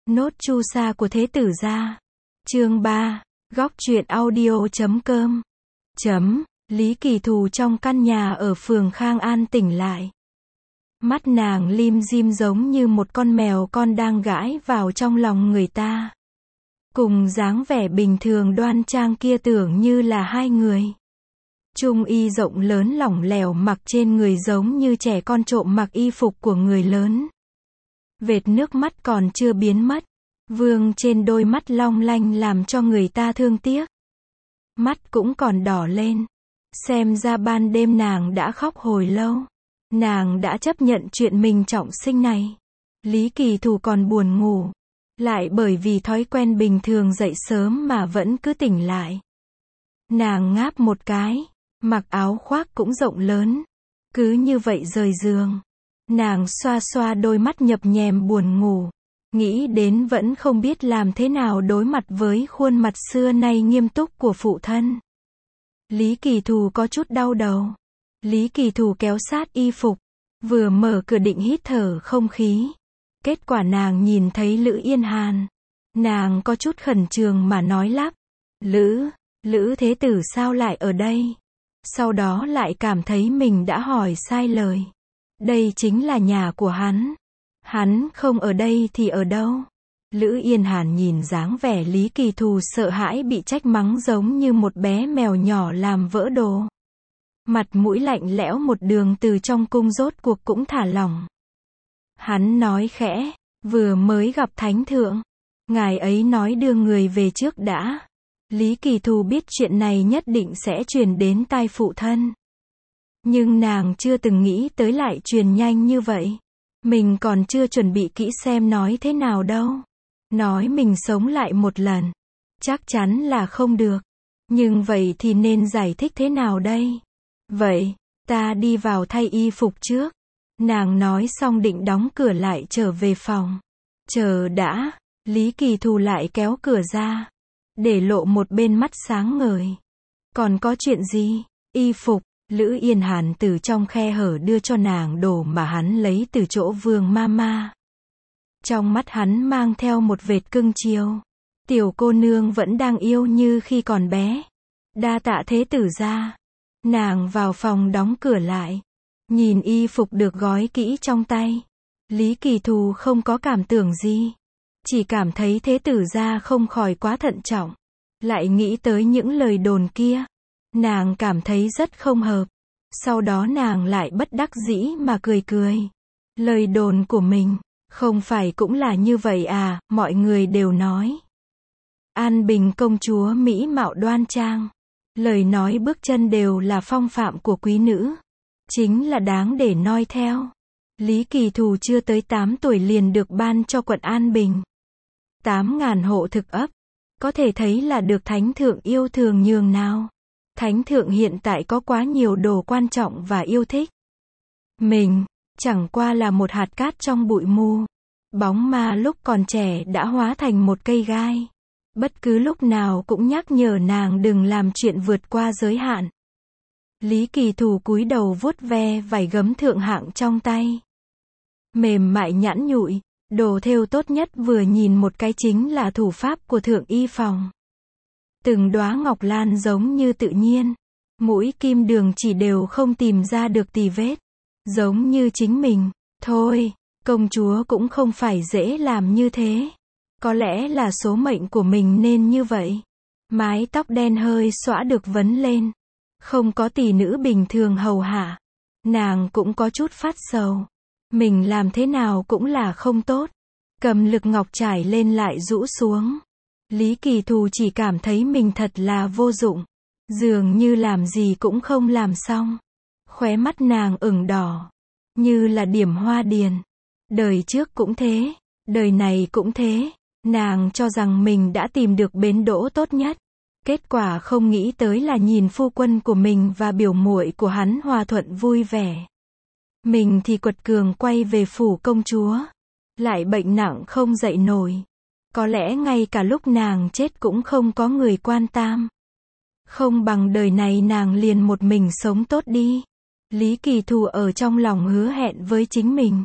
Nốt chu sa của Thế Tử gia. Chương 3. Góc truyện audio.com. Lý Kỳ Thù trong căn nhà ở phường Khang An tỉnh lại. Mắt nàng lim dim giống như một con mèo con đang gãi vào trong lòng người ta. Cùng dáng vẻ bình thường đoan trang kia tưởng như là hai người. Trung y rộng lớn lỏng lẻo mặc trên người giống như trẻ con trộm mặc y phục của người lớn. Vệt nước mắt còn chưa biến mất, vương trên đôi mắt long lanh làm cho người ta thương tiếc. Mắt cũng còn đỏ lên. Xem ra ban đêm nàng đã khóc hồi lâu. Nàng đã chấp nhận chuyện mình trọng sinh này. Lý Kỳ Thù còn buồn ngủ. Lại bởi vì thói quen bình thường dậy sớm mà vẫn cứ tỉnh lại. Nàng ngáp một cái, mặc áo khoác cũng rộng lớn. Cứ như vậy rời giường. Nàng xoa xoa đôi mắt nhập nhèm buồn ngủ. Nghĩ đến vẫn không biết làm thế nào đối mặt với khuôn mặt xưa nay nghiêm túc của phụ thân. Lý Kỳ Thù có chút đau đầu. Lý Kỳ Thù kéo sát y phục. Vừa mở cửa định hít thở không khí. Kết quả nàng nhìn thấy Lữ Yên Hàn. Nàng có chút khẩn trương mà nói lắp. Lữ Thế Tử sao lại ở đây? Sau đó lại cảm thấy mình đã hỏi sai lời. Đây chính là nhà của hắn. Hắn không ở đây thì ở đâu? Lữ Yên Hàn nhìn dáng vẻ Lý Kỳ Thù sợ hãi bị trách mắng giống như một bé mèo nhỏ làm vỡ đồ. Mặt mũi lạnh lẽo một đường từ trong cung rốt cuộc cũng thả lỏng. Hắn nói khẽ, vừa mới gặp Thánh Thượng. Ngài ấy nói đưa người về trước đã. Lý Kỳ Thù biết chuyện này nhất định sẽ truyền đến tai phụ thân. Nhưng nàng chưa từng nghĩ tới lại truyền nhanh như vậy. Mình còn chưa chuẩn bị kỹ xem nói thế nào đâu. Nói mình sống lại một lần. Chắc chắn là không được. Nhưng vậy thì nên giải thích thế nào đây? Vậy, ta đi vào thay y phục trước. Nàng nói xong định đóng cửa lại trở về phòng. Chờ đã, Lý Kỳ Thù lại kéo cửa ra. Để lộ một bên mắt sáng ngời. Còn có chuyện gì? Y phục. Lữ Yên Hàn từ trong khe hở đưa cho nàng đồ mà hắn lấy từ chỗ Vương Mama. Trong mắt hắn mang theo một vệt cưng chiều. Tiểu cô nương vẫn đang yêu như khi còn bé. Đa tạ Thế Tử gia. Nàng vào phòng đóng cửa lại. Nhìn y phục được gói kỹ trong tay. Lý Kỳ Thù không có cảm tưởng gì. Chỉ cảm thấy Thế Tử gia không khỏi quá thận trọng. Lại nghĩ tới những lời đồn kia. Nàng cảm thấy rất không hợp. Sau đó nàng lại bất đắc dĩ mà cười. Lời đồn của mình, không phải cũng là như vậy à, mọi người đều nói. An Bình công chúa mỹ mạo đoan trang. Lời nói bước chân đều là phong phạm của quý nữ. Chính là đáng để noi theo. Lý Kỳ Thù chưa tới 8 tuổi liền được ban cho quận An Bình. 8.000 hộ thực ấp. Có thể thấy là được Thánh Thượng yêu thương nhường nào. Thánh Thượng hiện tại có quá nhiều đồ quan trọng và yêu thích. Mình, chẳng qua là một hạt cát trong bụi mù. Bóng ma lúc còn trẻ đã hóa thành một cây gai. Bất cứ lúc nào cũng nhắc nhở nàng đừng làm chuyện vượt qua giới hạn. Lý Kỳ Thù cúi đầu vuốt ve vải gấm thượng hạng trong tay. Mềm mại nhẵn nhụi, đồ thêu tốt nhất vừa nhìn một cái chính là thủ pháp của Thượng Y Phòng. Từng đóa ngọc lan giống như tự nhiên. Mũi kim đường chỉ đều không tìm ra được tì vết. Giống như chính mình. Thôi, công chúa cũng không phải dễ làm như thế. Có lẽ là số mệnh của mình nên như vậy. Mái tóc đen hơi xõa được vấn lên. Không có tỷ nữ bình thường hầu hạ. Nàng cũng có chút phát sầu. Mình làm thế nào cũng là không tốt. Cầm lực ngọc trải lên lại rũ xuống. Lý Kỳ Thù chỉ cảm thấy mình thật là vô dụng. Dường như làm gì cũng không làm xong. Khóe mắt nàng ửng đỏ. Như là điểm hoa điền. Đời trước cũng thế. Đời này cũng thế. Nàng cho rằng mình đã tìm được bến đỗ tốt nhất. Kết quả không nghĩ tới là nhìn phu quân của mình và biểu muội của hắn hòa thuận vui vẻ. Mình thì quật cường quay về phủ công chúa. Lại bệnh nặng không dậy nổi. Có lẽ ngay cả lúc nàng chết cũng không có người quan tâm. Không bằng đời này nàng liền một mình sống tốt đi. Lý Kỳ Thù ở trong lòng hứa hẹn với chính mình.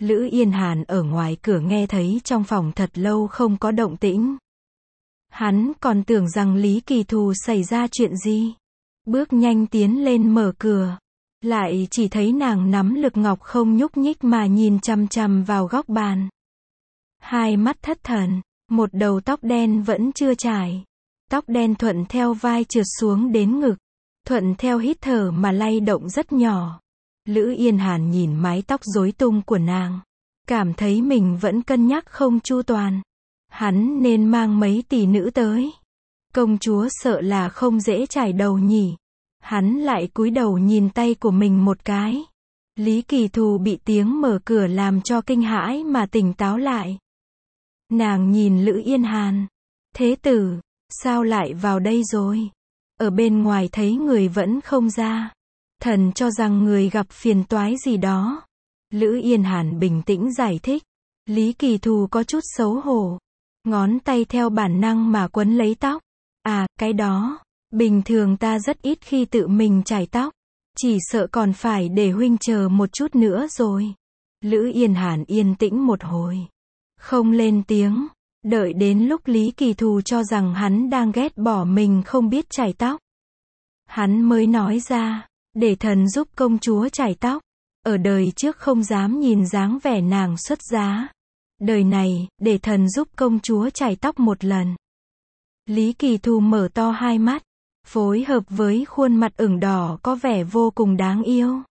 Lữ Yên Hàn ở ngoài cửa nghe thấy trong phòng thật lâu không có động tĩnh. Hắn còn tưởng rằng Lý Kỳ Thù xảy ra chuyện gì. Bước nhanh tiến lên mở cửa. Lại chỉ thấy nàng nắm lực ngọc không nhúc nhích mà nhìn chằm chằm vào góc bàn. Hai mắt thất thần, một đầu tóc đen vẫn chưa trải. Tóc đen thuận theo vai trượt xuống đến ngực. Thuận theo hít thở mà lay động rất nhỏ. Lữ Yên Hàn nhìn mái tóc rối tung của nàng. Cảm thấy mình vẫn cân nhắc không chu toàn. Hắn nên mang mấy tỷ nữ tới. Công chúa sợ là không dễ trải đầu nhỉ. Hắn lại cúi đầu nhìn tay của mình một cái. Lý Kỳ Thù bị tiếng mở cửa làm cho kinh hãi mà tỉnh táo lại. Nàng nhìn Lữ Yên Hàn. Thế tử, sao lại vào đây rồi? Ở bên ngoài thấy người vẫn không ra. Thần cho rằng người gặp phiền toái gì đó. Lữ Yên Hàn bình tĩnh giải thích. Lý Kỳ Thù có chút xấu hổ. Ngón tay theo bản năng mà quấn lấy tóc. À, cái đó. Bình thường ta rất ít khi tự mình chải tóc. Chỉ sợ còn phải để huynh chờ một chút nữa rồi. Lữ Yên Hàn yên tĩnh một hồi. Không lên tiếng. Đợi đến lúc Lý Kỳ Thù cho rằng hắn đang ghét bỏ mình không biết chải tóc. Hắn mới nói ra. Để thần giúp công chúa chải tóc. Ở đời trước không dám nhìn dáng vẻ nàng xuất giá. Đời này, để thần giúp công chúa chải tóc một lần. Lý Kỳ Thù mở to hai mắt. Phối hợp với khuôn mặt ửng đỏ có vẻ vô cùng đáng yêu.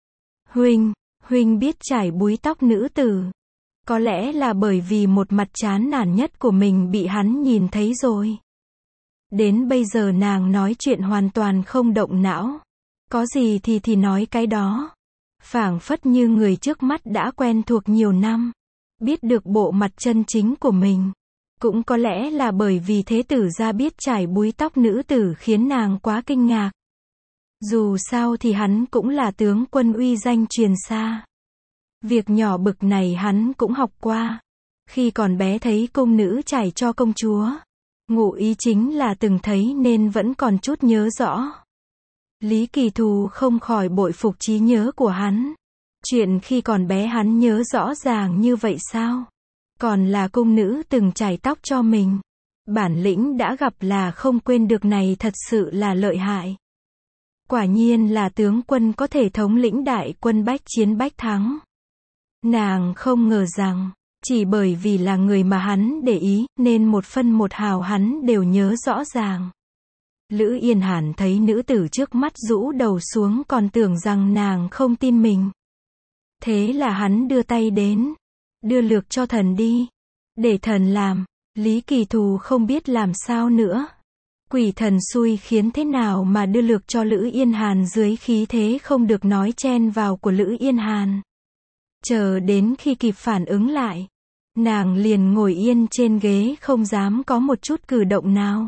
Huynh biết chải búi tóc nữ tử. Có lẽ là bởi vì một mặt chán nản nhất của mình bị hắn nhìn thấy rồi. Đến bây giờ nàng nói chuyện hoàn toàn không động não. Có gì thì nói cái đó. Phảng phất như người trước mắt đã quen thuộc nhiều năm. Biết được bộ mặt chân chính của mình. Cũng có lẽ là bởi vì thế tử gia biết chải búi tóc nữ tử khiến nàng quá kinh ngạc. Dù sao thì hắn cũng là tướng quân uy danh truyền xa. Việc nhỏ bực này hắn cũng học qua. Khi còn bé thấy cung nữ chải cho công chúa. Ngụ ý chính là từng thấy nên vẫn còn chút nhớ rõ. Lý Kỳ Thù không khỏi bội phục trí nhớ của hắn. Chuyện khi còn bé hắn nhớ rõ ràng như vậy sao? Còn là cung nữ từng chải tóc cho mình. Bản lĩnh đã gặp là không quên được này thật sự là lợi hại. Quả nhiên là tướng quân có thể thống lĩnh đại quân bách chiến bách thắng. Nàng không ngờ rằng, chỉ bởi vì là người mà hắn để ý, nên một phân một hào hắn đều nhớ rõ ràng. Lữ Yên Hàn thấy nữ tử trước mắt rũ đầu xuống còn tưởng rằng nàng không tin mình. Thế là hắn đưa tay đến. Đưa lược cho thần đi. Để thần làm. Lý Kỳ Thù không biết làm sao nữa. Quỷ thần xui khiến thế nào mà đưa lược cho Lữ Yên Hàn dưới khí thế không được nói chen vào của Lữ Yên Hàn. Chờ đến khi kịp phản ứng lại. Nàng liền ngồi yên trên ghế không dám có một chút cử động nào.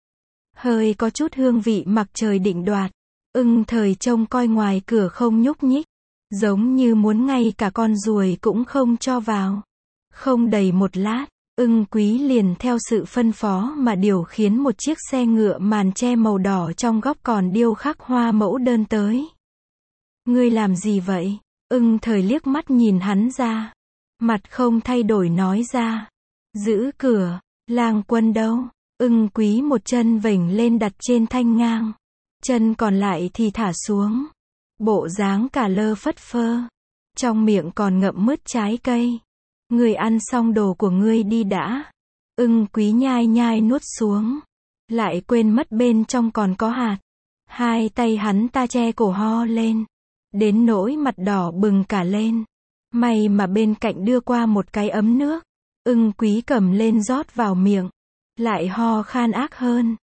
Hơi có chút hương vị mặc trời định đoạt. Ưng Thời trông coi ngoài cửa không nhúc nhích. Giống như muốn ngay cả con ruồi cũng không cho vào. Không đầy một lát, Ưng Quý liền theo sự phân phó mà điều khiến một chiếc xe ngựa màn che màu đỏ trong góc còn điêu khắc hoa mẫu đơn tới. Ngươi làm gì vậy? Ưng Thời liếc mắt nhìn hắn ra. Mặt không thay đổi nói ra. Giữ cửa, lang quân đâu? Ưng Quý một chân vểnh lên đặt trên thanh ngang. Chân còn lại thì thả xuống. Bộ dáng cả lơ phất phơ. Trong miệng còn ngậm mứt trái cây. Ngươi ăn xong đồ của ngươi đi đã. Ưng Quý nhai nhai nuốt xuống. Lại quên mất bên trong còn có hạt. Hai tay hắn ta che cổ ho lên. Đến nỗi mặt đỏ bừng cả lên. May mà bên cạnh đưa qua một cái ấm nước. Ưng Quý cầm lên rót vào miệng. Lại ho khan ác hơn.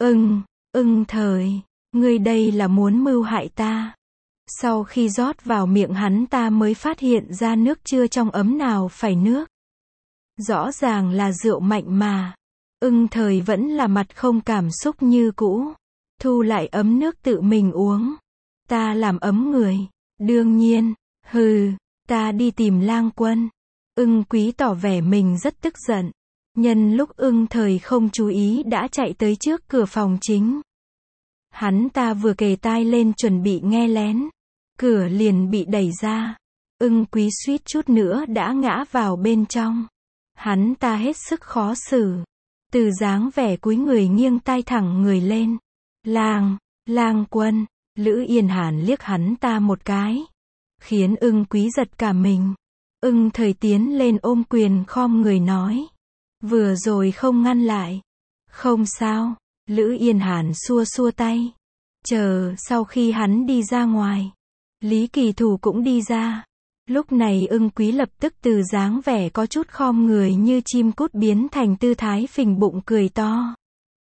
Ưng Thời, ngươi đây là muốn mưu hại ta. Sau khi rót vào miệng hắn ta mới phát hiện ra nước chưa trong ấm nào phải nước. Rõ ràng là rượu mạnh mà. Ưng Thời vẫn là mặt không cảm xúc như cũ. Thu lại ấm nước tự mình uống. Ta làm ấm người. Đương nhiên. Ta đi tìm lang quân. Ưng Quý tỏ vẻ mình rất tức giận. Nhân lúc Ưng Thời không chú ý đã chạy tới trước cửa phòng chính. Hắn ta vừa kề tai lên chuẩn bị nghe lén. Cửa liền bị đẩy ra. Ưng Quý suýt chút nữa đã ngã vào bên trong. Hắn ta hết sức khó xử. Từ dáng vẻ cúi người nghiêng tai thẳng người lên. Lang Quân. Lữ Yên Hàn liếc hắn ta một cái, khiến Ưng Quý giật cả mình. Ưng Thời tiến lên ôm quyền khom người nói. Vừa rồi không ngăn lại. Không sao. Lữ Yên Hàn xua xua tay. Chờ sau khi hắn đi ra ngoài, Lý Kỳ Thù cũng đi ra. Lúc này Ưng Quý lập tức từ dáng vẻ có chút khom người như chim cút biến thành tư thái phình bụng cười to.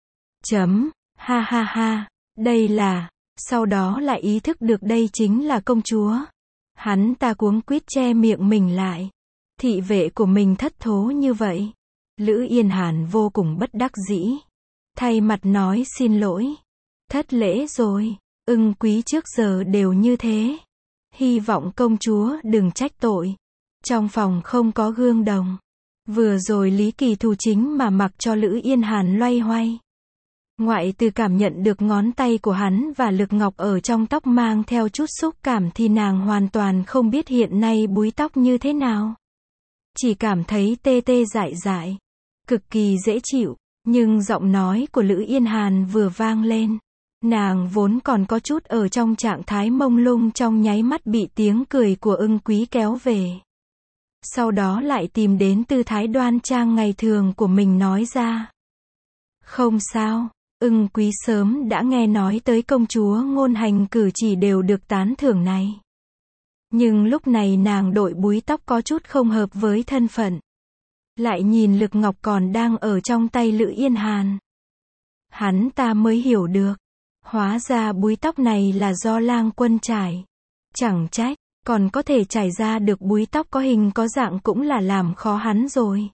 Ha ha ha, đây là, sau đó lại ý thức được đây chính là công chúa. Hắn ta cuống quýt che miệng mình lại. Thị vệ của mình thất thố như vậy. Lữ Yên Hàn vô cùng bất đắc dĩ. Thay mặt nói xin lỗi. Thất lễ rồi, Ưng Quý trước giờ đều như thế. Hy vọng công chúa đừng trách tội. Trong phòng không có gương đồng. Vừa rồi Lý Kỳ Thù chính mà mặc cho Lữ Yên Hàn loay hoay. Ngoại từ cảm nhận được ngón tay của hắn và lực ngọc ở trong tóc mang theo chút xúc cảm thì nàng hoàn toàn không biết hiện nay búi tóc như thế nào. Chỉ cảm thấy tê tê dại dại. Cực kỳ dễ chịu. Nhưng giọng nói của Lữ Yên Hàn vừa vang lên. Nàng vốn còn có chút ở trong trạng thái mông lung trong nháy mắt bị tiếng cười của Ưng Quý kéo về. Sau đó lại tìm đến tư thái đoan trang ngày thường của mình nói ra. Không sao, Ưng Quý sớm đã nghe nói tới công chúa ngôn hành cử chỉ đều được tán thưởng này. Nhưng lúc này nàng đội búi tóc có chút không hợp với thân phận. Lại nhìn lực ngọc còn đang ở trong tay Lữ Yên Hàn. Hắn ta mới hiểu được. Hóa ra búi tóc này là do Lang Quân trải. Chẳng trách, còn có thể trải ra được búi tóc có hình có dạng cũng là làm khó hắn rồi.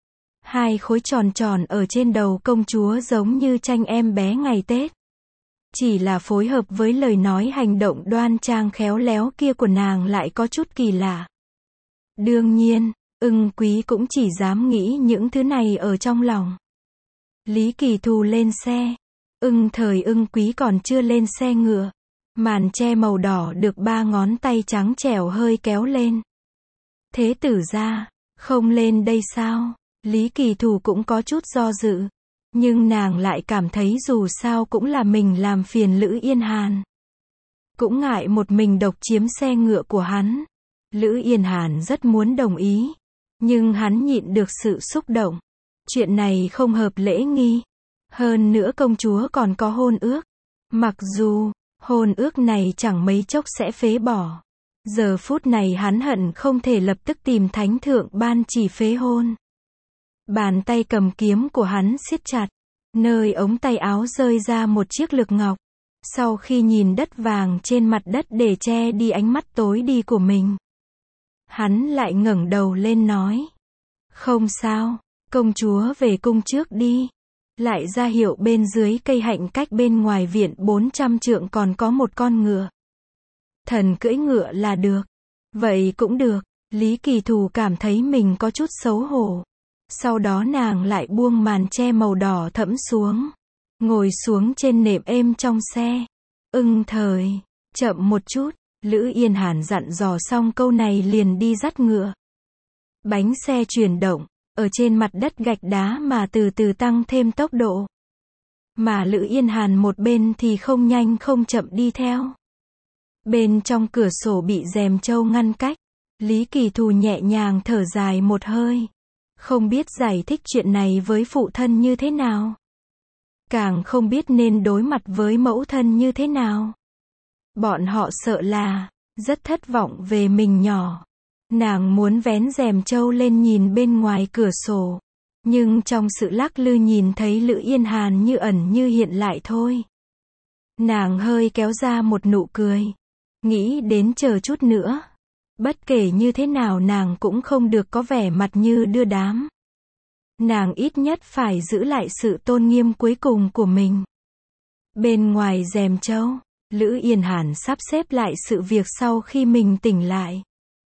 Hai khối tròn tròn ở trên đầu công chúa giống như tranh em bé ngày Tết. Chỉ là phối hợp với lời nói hành động đoan trang khéo léo kia của nàng lại có chút kỳ lạ. Đương nhiên, Ưng Quý cũng chỉ dám nghĩ những thứ này ở trong lòng. Lý Kỳ Thù lên xe. Ưng Quý còn chưa lên xe ngựa. Màn che màu đỏ được 3 ngón tay trắng trẻo hơi kéo lên. Thế tử gia, không lên đây sao? Lý Kỳ Thù cũng có chút do dự. Nhưng nàng lại cảm thấy dù sao cũng là mình làm phiền Lữ Yên Hàn. Cũng ngại một mình độc chiếm xe ngựa của hắn. Lữ Yên Hàn rất muốn đồng ý. Nhưng hắn nhịn được sự xúc động. Chuyện này không hợp lễ nghi. Hơn nữa công chúa còn có hôn ước. Mặc dù, hôn ước này chẳng mấy chốc sẽ phế bỏ. Giờ phút này hắn hận không thể lập tức tìm thánh thượng ban chỉ phế hôn. Bàn tay cầm kiếm của hắn siết chặt. Nơi ống tay áo rơi ra một chiếc lược ngọc. Sau khi nhìn đất vàng trên mặt đất để che đi ánh mắt tối đi của mình. Hắn lại ngẩng đầu lên nói. Không sao, công chúa về cung trước đi. Lại ra hiệu bên dưới cây hạnh cách bên ngoài viện 400 trượng còn có một con ngựa. Thần cưỡi ngựa là được. Vậy cũng được. Lý Kỳ Thù cảm thấy mình có chút xấu hổ. Sau đó nàng lại buông màn che màu đỏ thẫm xuống. Ngồi xuống trên nệm êm trong xe. Ưng Thời, chậm một chút. Lữ Yên Hàn dặn dò xong câu này liền đi dắt ngựa. Bánh xe chuyển động. Ở trên mặt đất gạch đá mà từ từ tăng thêm tốc độ. Mà Lữ Yên Hàn một bên thì không nhanh không chậm đi theo. Bên trong cửa sổ bị rèm trâu ngăn cách. Lý Kỳ Thù nhẹ nhàng thở dài một hơi. Không biết giải thích chuyện này với phụ thân như thế nào. Càng không biết nên đối mặt với mẫu thân như thế nào. Bọn họ sợ là rất thất vọng về mình nhỏ. Nàng muốn vén rèm trâu lên nhìn bên ngoài cửa sổ. Nhưng trong sự lắc lư nhìn thấy Lữ Yên Hàn như ẩn như hiện lại thôi. Nàng hơi kéo ra một nụ cười. Nghĩ đến chờ chút nữa. Bất kể như thế nào nàng cũng không được có vẻ mặt như đưa đám. Nàng ít nhất phải giữ lại sự tôn nghiêm cuối cùng của mình. Bên ngoài rèm trâu, Lữ Yên Hàn sắp xếp lại sự việc sau khi mình tỉnh lại.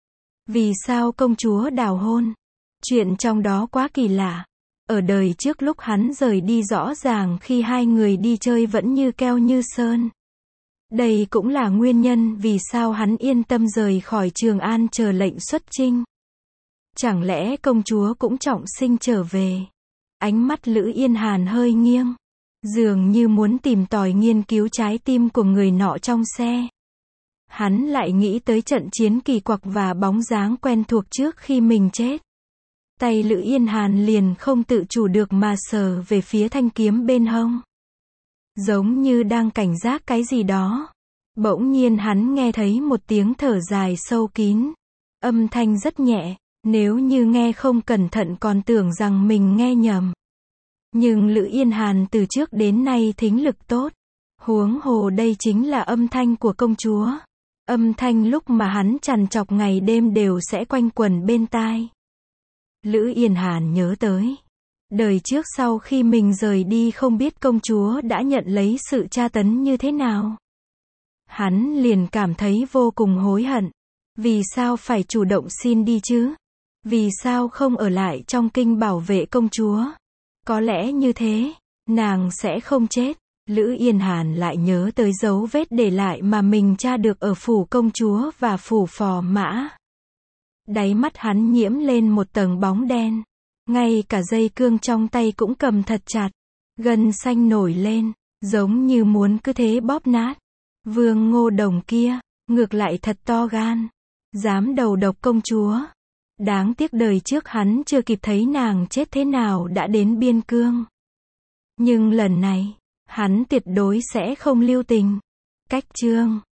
Vì sao công chúa đào hôn? Chuyện trong đó quá kỳ lạ. Ở đời trước lúc hắn rời đi rõ ràng khi hai người đi chơi vẫn như keo như sơn. Đây cũng là nguyên nhân vì sao hắn yên tâm rời khỏi Trường An chờ lệnh xuất chinh. Chẳng lẽ công chúa cũng trọng sinh trở về? Ánh mắt Lữ Yên Hàn hơi nghiêng, dường như muốn tìm tòi nghiên cứu trái tim của người nọ trong xe. Hắn lại nghĩ tới trận chiến kỳ quặc và bóng dáng quen thuộc trước khi mình chết. Tay Lữ Yên Hàn liền không tự chủ được mà sờ về phía thanh kiếm bên hông. Giống như đang cảnh giác cái gì đó. Bỗng nhiên hắn nghe thấy một tiếng thở dài sâu kín. Âm thanh rất nhẹ, nếu như nghe không cẩn thận còn tưởng rằng mình nghe nhầm. Nhưng Lữ Yên Hàn từ trước đến nay thính lực tốt. Huống hồ đây chính là âm thanh của công chúa. Âm thanh lúc mà hắn trằn trọc ngày đêm đều sẽ quanh quẩn bên tai. Lữ Yên Hàn nhớ tới. Đời trước sau khi mình rời đi không biết công chúa đã nhận lấy sự tra tấn như thế nào. Hắn liền cảm thấy vô cùng hối hận. Vì sao phải chủ động xin đi chứ? Vì sao không ở lại trong kinh bảo vệ công chúa? Có lẽ như thế, nàng sẽ không chết. Lữ Yên Hàn lại nhớ tới dấu vết để lại mà mình tra được ở phủ công chúa và phủ phò mã. Đáy mắt hắn nhiễm lên một tầng bóng đen. Ngay cả dây cương trong tay cũng cầm thật chặt. Gân xanh nổi lên, giống như muốn cứ thế bóp nát. Vương Ngô Đồng kia, ngược lại thật to gan. Dám đầu độc công chúa. Đáng tiếc đời trước hắn chưa kịp thấy nàng chết thế nào đã đến biên cương. Nhưng lần này, hắn tuyệt đối sẽ không lưu tình. Cách chương